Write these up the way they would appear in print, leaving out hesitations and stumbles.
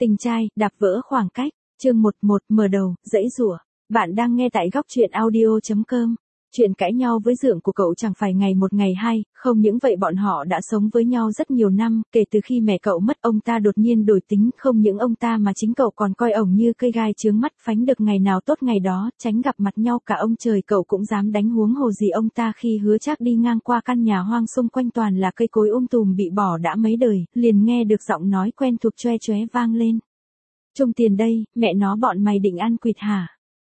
Tình trai, đạp vỡ khoảng cách. Chương 11, mở đầu, giãy giụa. Bạn đang nghe tại góc truyện audio.com. Chuyện cãi nhau với dượng của cậu chẳng phải ngày một ngày hai, không những vậy bọn họ đã sống với nhau rất nhiều năm, kể từ khi mẹ cậu mất ông ta đột nhiên đổi tính, không những ông ta mà chính cậu còn coi ổng như cây gai chướng mắt, phánh được ngày nào tốt ngày đó, tránh gặp mặt nhau cả ông trời cậu cũng dám đánh, huống hồ gì ông ta khi Hứa Trác đi ngang qua căn nhà hoang xung quanh toàn là cây cối tùm bị bỏ đã mấy đời, liền nghe được giọng nói quen thuộc choe choé vang lên. Trung tiền đây, mẹ nó bọn mày định ăn quỵt hả?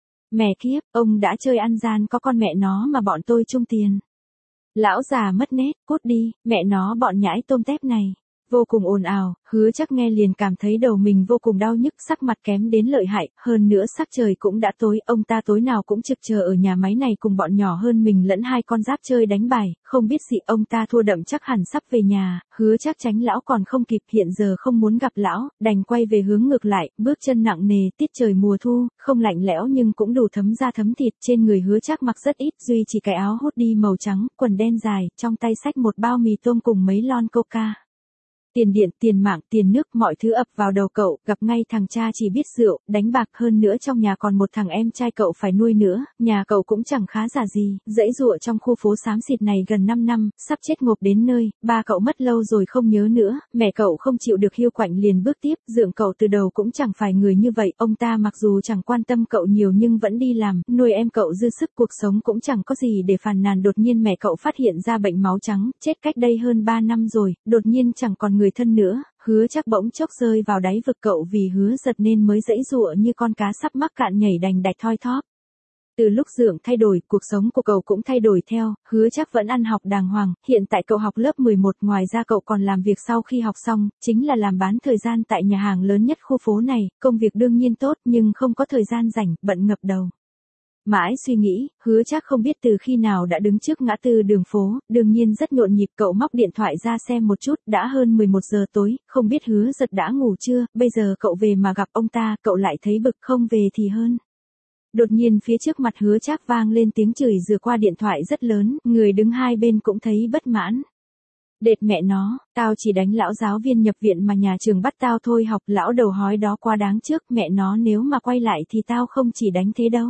Mẹ kiếp, ông đã chơi ăn gian có con mẹ nó mà bọn tôi trung tiền. Lão già mất nét, cút đi, mẹ nó bọn nhãi tôm tép này. Vô cùng ồn ào, Hứa Trác nghe liền cảm thấy đầu mình vô cùng đau nhức, sắc mặt kém đến lợi hại, hơn nữa sắc trời cũng đã tối, ông ta tối nào cũng trực chờ ở nhà máy này cùng bọn nhỏ hơn mình lẫn hai con giáp chơi đánh bài, không biết gì ông ta thua đậm chắc hẳn sắp về nhà, Hứa Trác tránh lão còn không kịp, hiện giờ không muốn gặp lão, đành quay về hướng ngược lại, bước chân nặng nề, tiết trời mùa thu, không lạnh lẽo nhưng cũng đủ thấm da thấm thịt, trên người Hứa Trác mặc rất ít, duy chỉ cái áo hoodie màu trắng, quần đen dài, trong tay xách một bao mì tôm cùng mấy lon coca. Tiền điện, tiền mạng, tiền nước, mọi thứ ập vào đầu cậu, gặp ngay thằng cha chỉ biết rượu, đánh bạc, hơn nữa trong nhà còn một thằng em trai cậu phải nuôi nữa, nhà cậu cũng chẳng khá giả gì, giãy giụa trong khu phố xám xịt này gần 5 năm, sắp chết ngộp đến nơi, ba cậu mất lâu rồi không nhớ nữa, mẹ cậu không chịu được hiu quạnh liền bước tiếp, dượng cậu từ đầu cũng chẳng phải người như vậy, ông ta mặc dù chẳng quan tâm cậu nhiều nhưng vẫn đi làm, nuôi em cậu dư sức, cuộc sống cũng chẳng có gì để phàn nàn, đột nhiên mẹ cậu phát hiện ra bệnh máu trắng, chết cách đây hơn 3 năm rồi, đột nhiên chẳng còn người thân nữa, Hứa Trác bỗng chốc rơi vào đáy vực, cậu vì Hứa Giật nên mới giãy giụa như con cá sắp mắc cạn nhảy đành đạch thoi thóp. Từ lúc dượng thay đổi, cuộc sống của cậu cũng thay đổi theo, Hứa Trác vẫn ăn học đàng hoàng, hiện tại cậu học lớp 11, ngoài ra cậu còn làm việc sau khi học xong, chính là làm bán thời gian tại nhà hàng lớn nhất khu phố này, công việc đương nhiên tốt nhưng không có thời gian rảnh, bận ngập đầu. Mãi suy nghĩ, Hứa Trác không biết từ khi nào đã đứng trước ngã tư đường phố, đương nhiên rất nhộn nhịp, cậu móc điện thoại ra xem một chút, đã hơn 11 giờ tối, không biết Hứa Giật đã ngủ chưa, bây giờ cậu về mà gặp ông ta, cậu lại thấy bực, không về thì hơn. Đột nhiên phía trước mặt Hứa Trác vang lên tiếng chửi rủa qua điện thoại rất lớn, người đứng hai bên cũng thấy bất mãn. Đệt mẹ nó, tao chỉ đánh lão giáo viên nhập viện mà nhà trường bắt tao thôi học, lão đầu hói đó quá đáng trước, mẹ nó nếu mà quay lại thì tao không chỉ đánh thế đâu.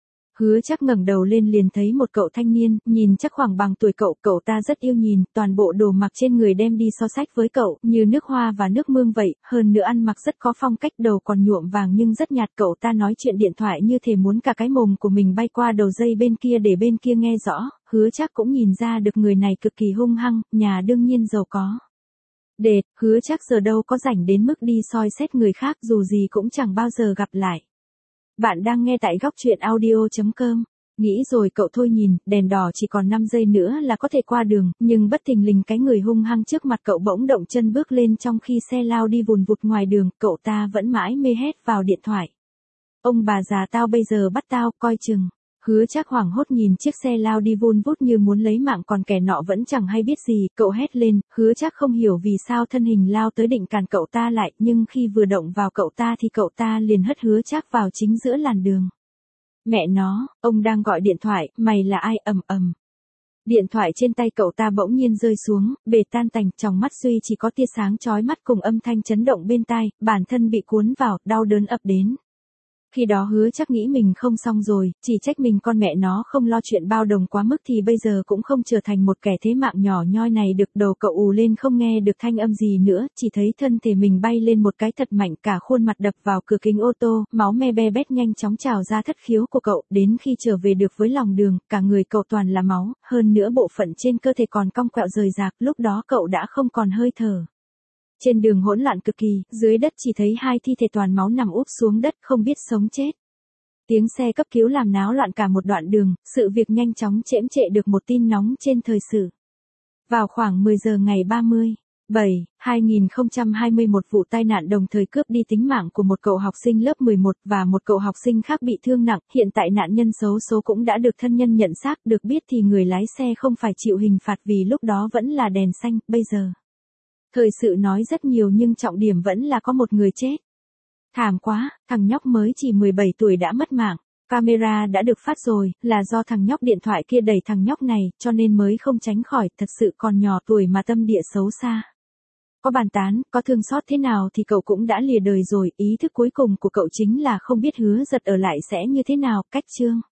Hứa Trác ngẩng đầu lên liền thấy một cậu thanh niên, nhìn chắc khoảng bằng tuổi cậu ta rất yêu nhìn, toàn bộ đồ mặc trên người đem đi so sánh với cậu, như nước hoa và nước mương vậy, hơn nữa ăn mặc rất có phong cách, đầu còn nhuộm vàng nhưng rất nhạt, cậu ta nói chuyện điện thoại như thể muốn cả cái mồm của mình bay qua đầu dây bên kia để bên kia nghe rõ, Hứa Trác cũng nhìn ra được người này cực kỳ hung hăng, nhà đương nhiên giàu có. Đệt, Hứa Trác giờ đâu có rảnh đến mức đi soi xét người khác, dù gì cũng chẳng bao giờ gặp lại. Bạn đang nghe tại góc truyện audio.com. Nghĩ rồi cậu thôi nhìn, đèn đỏ chỉ còn 5 giây nữa là có thể qua đường, nhưng bất thình lình cái người hung hăng trước mặt cậu bỗng động chân bước lên trong khi xe lao đi vùn vụt ngoài đường, cậu ta vẫn mãi mê hét vào điện thoại. Ông bà già tao bây giờ bắt tao, coi chừng. Hứa Trác hoảng hốt nhìn chiếc xe lao đi vun vút như muốn lấy mạng, còn kẻ nọ vẫn chẳng hay biết gì, cậu hét lên, Hứa Trác không hiểu vì sao thân hình lao tới định cản cậu ta lại, nhưng khi vừa động vào cậu ta thì cậu ta liền hất Hứa Trác vào chính giữa làn đường. Mẹ nó, ông đang gọi điện thoại, mày là ai, ầm ầm. Điện thoại trên tay cậu ta bỗng nhiên rơi xuống, bể tan tành, trong mắt duy chỉ có tia sáng chói mắt cùng âm thanh chấn động bên tai, bản thân bị cuốn vào, đau đớn ập đến. Khi đó Hứa Trác nghĩ mình không xong rồi, chỉ trách mình con mẹ nó không lo chuyện bao đồng quá mức thì bây giờ cũng không trở thành một kẻ thế mạng nhỏ nhoi này được, đầu cậu ù lên không nghe được thanh âm gì nữa, chỉ thấy thân thể mình bay lên một cái thật mạnh, cả khuôn mặt đập vào cửa kính ô tô, máu me be bét nhanh chóng trào ra thất khiếu của cậu, đến khi trở về được với lòng đường, cả người cậu toàn là máu, hơn nữa bộ phận trên cơ thể còn cong quẹo rời rạc, lúc đó cậu đã không còn hơi thở. Trên đường hỗn loạn cực kỳ, dưới đất chỉ thấy hai thi thể toàn máu nằm úp xuống đất không biết sống chết. Tiếng xe cấp cứu làm náo loạn cả một đoạn đường, sự việc nhanh chóng chễm trệ được một tin nóng trên thời sự. Vào khoảng 10 giờ ngày 30/7/2021, vụ tai nạn đồng thời cướp đi tính mạng của một cậu học sinh lớp 11 và một cậu học sinh khác bị thương nặng, hiện tại nạn nhân xấu số cũng đã được thân nhân nhận xác, được biết thì người lái xe không phải chịu hình phạt vì lúc đó vẫn là đèn xanh, bây giờ. Thời sự nói rất nhiều nhưng trọng điểm vẫn là có một người chết. Thảm quá, thằng nhóc mới chỉ 17 tuổi đã mất mạng. Camera đã được phát rồi, là do thằng nhóc điện thoại kia đẩy thằng nhóc này, cho nên mới không tránh khỏi, thật sự còn nhỏ tuổi mà tâm địa xấu xa. có bàn tán, có thương xót thế nào thì cậu cũng đã lìa đời rồi, ý thức cuối cùng của cậu chính là không biết Hứa Giật ở lại sẽ như thế nào, cách chương.